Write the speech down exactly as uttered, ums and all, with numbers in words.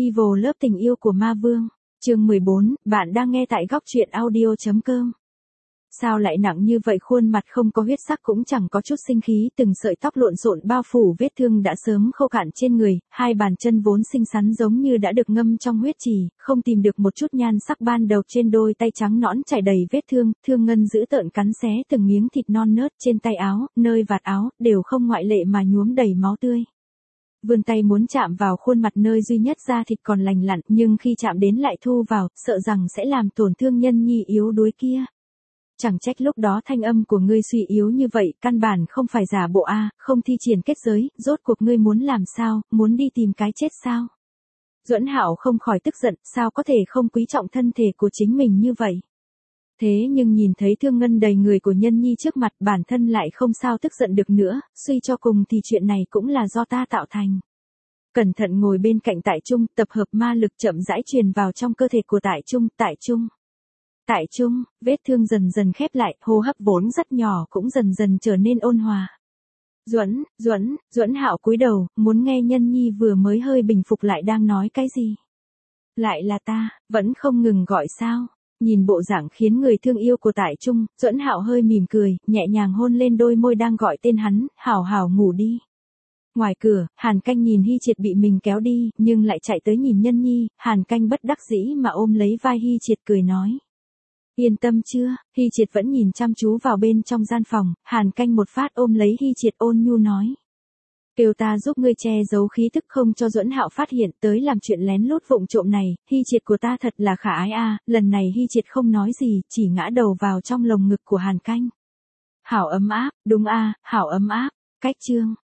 Evil Love tình yêu của ma vương. Chương mười bốn, bạn đang nghe tại góc truyện audio chấm com. Sao lại nặng như vậy, khuôn mặt không có huyết sắc cũng chẳng có chút sinh khí, từng sợi tóc lộn xộn bao phủ vết thương đã sớm khô cạn trên người, hai bàn chân vốn xinh xắn giống như đã được ngâm trong huyết trì, không tìm được một chút nhan sắc ban đầu, trên đôi tay trắng nõn trải đầy vết thương, thương ngân dữ tợn cắn xé từng miếng thịt non nớt, trên tay áo, nơi vạt áo, đều không ngoại lệ mà nhuốm đầy máu tươi. Vươn tay muốn chạm vào khuôn mặt nơi duy nhất da thịt còn lành lặn, nhưng khi chạm đến lại thu vào, sợ rằng sẽ làm tổn thương nhân nhi yếu đuối kia. Chẳng trách lúc đó thanh âm của ngươi suy yếu như vậy, căn bản không phải giả bộ a, không thi triển kết giới, rốt cuộc ngươi muốn làm sao, muốn đi tìm cái chết sao? Duẫn Hạo không khỏi tức giận, sao có thể không quý trọng thân thể của chính mình như vậy? Thế nhưng nhìn thấy thương ngân đầy người của nhân nhi trước mặt, bản thân lại không sao tức giận được nữa, suy cho cùng thì chuyện này cũng là do ta tạo thành. Cẩn thận ngồi bên cạnh Tại Trung, tập hợp ma lực chậm rãi truyền vào trong cơ thể của Tại Trung, Tại Trung. Tại Trung, vết thương dần dần khép lại, hô hấp vốn rất nhỏ cũng dần dần trở nên ôn hòa. Duẫn, Duẫn, Duẫn Hạo cúi đầu, muốn nghe nhân nhi vừa mới hơi bình phục lại đang nói cái gì. Lại là ta, vẫn không ngừng gọi sao. Nhìn bộ dạng khiến người thương yêu của Tại Trung, Duẫn Hạo hơi mỉm cười, nhẹ nhàng hôn lên đôi môi đang gọi tên hắn, hảo hảo ngủ đi. Ngoài cửa, Hàn Canh nhìn Hy Triệt bị mình kéo đi, nhưng lại chạy tới nhìn nhân nhi, Hàn Canh bất đắc dĩ mà ôm lấy vai Hy Triệt cười nói. Yên tâm chưa, Hy Triệt vẫn nhìn chăm chú vào bên trong gian phòng, Hàn Canh một phát ôm lấy Hy Triệt ôn nhu nói. Kêu ta giúp ngươi che giấu khí tức không cho Duẫn Hạo phát hiện, tới làm chuyện lén lút vụng trộm này, Hy Triệt của ta thật là khả ái a. Lần này Hy Triệt không nói gì, chỉ ngã đầu vào trong lồng ngực của Hàn Canh. Hảo ấm áp, đúng a, hảo ấm áp. Cách chương,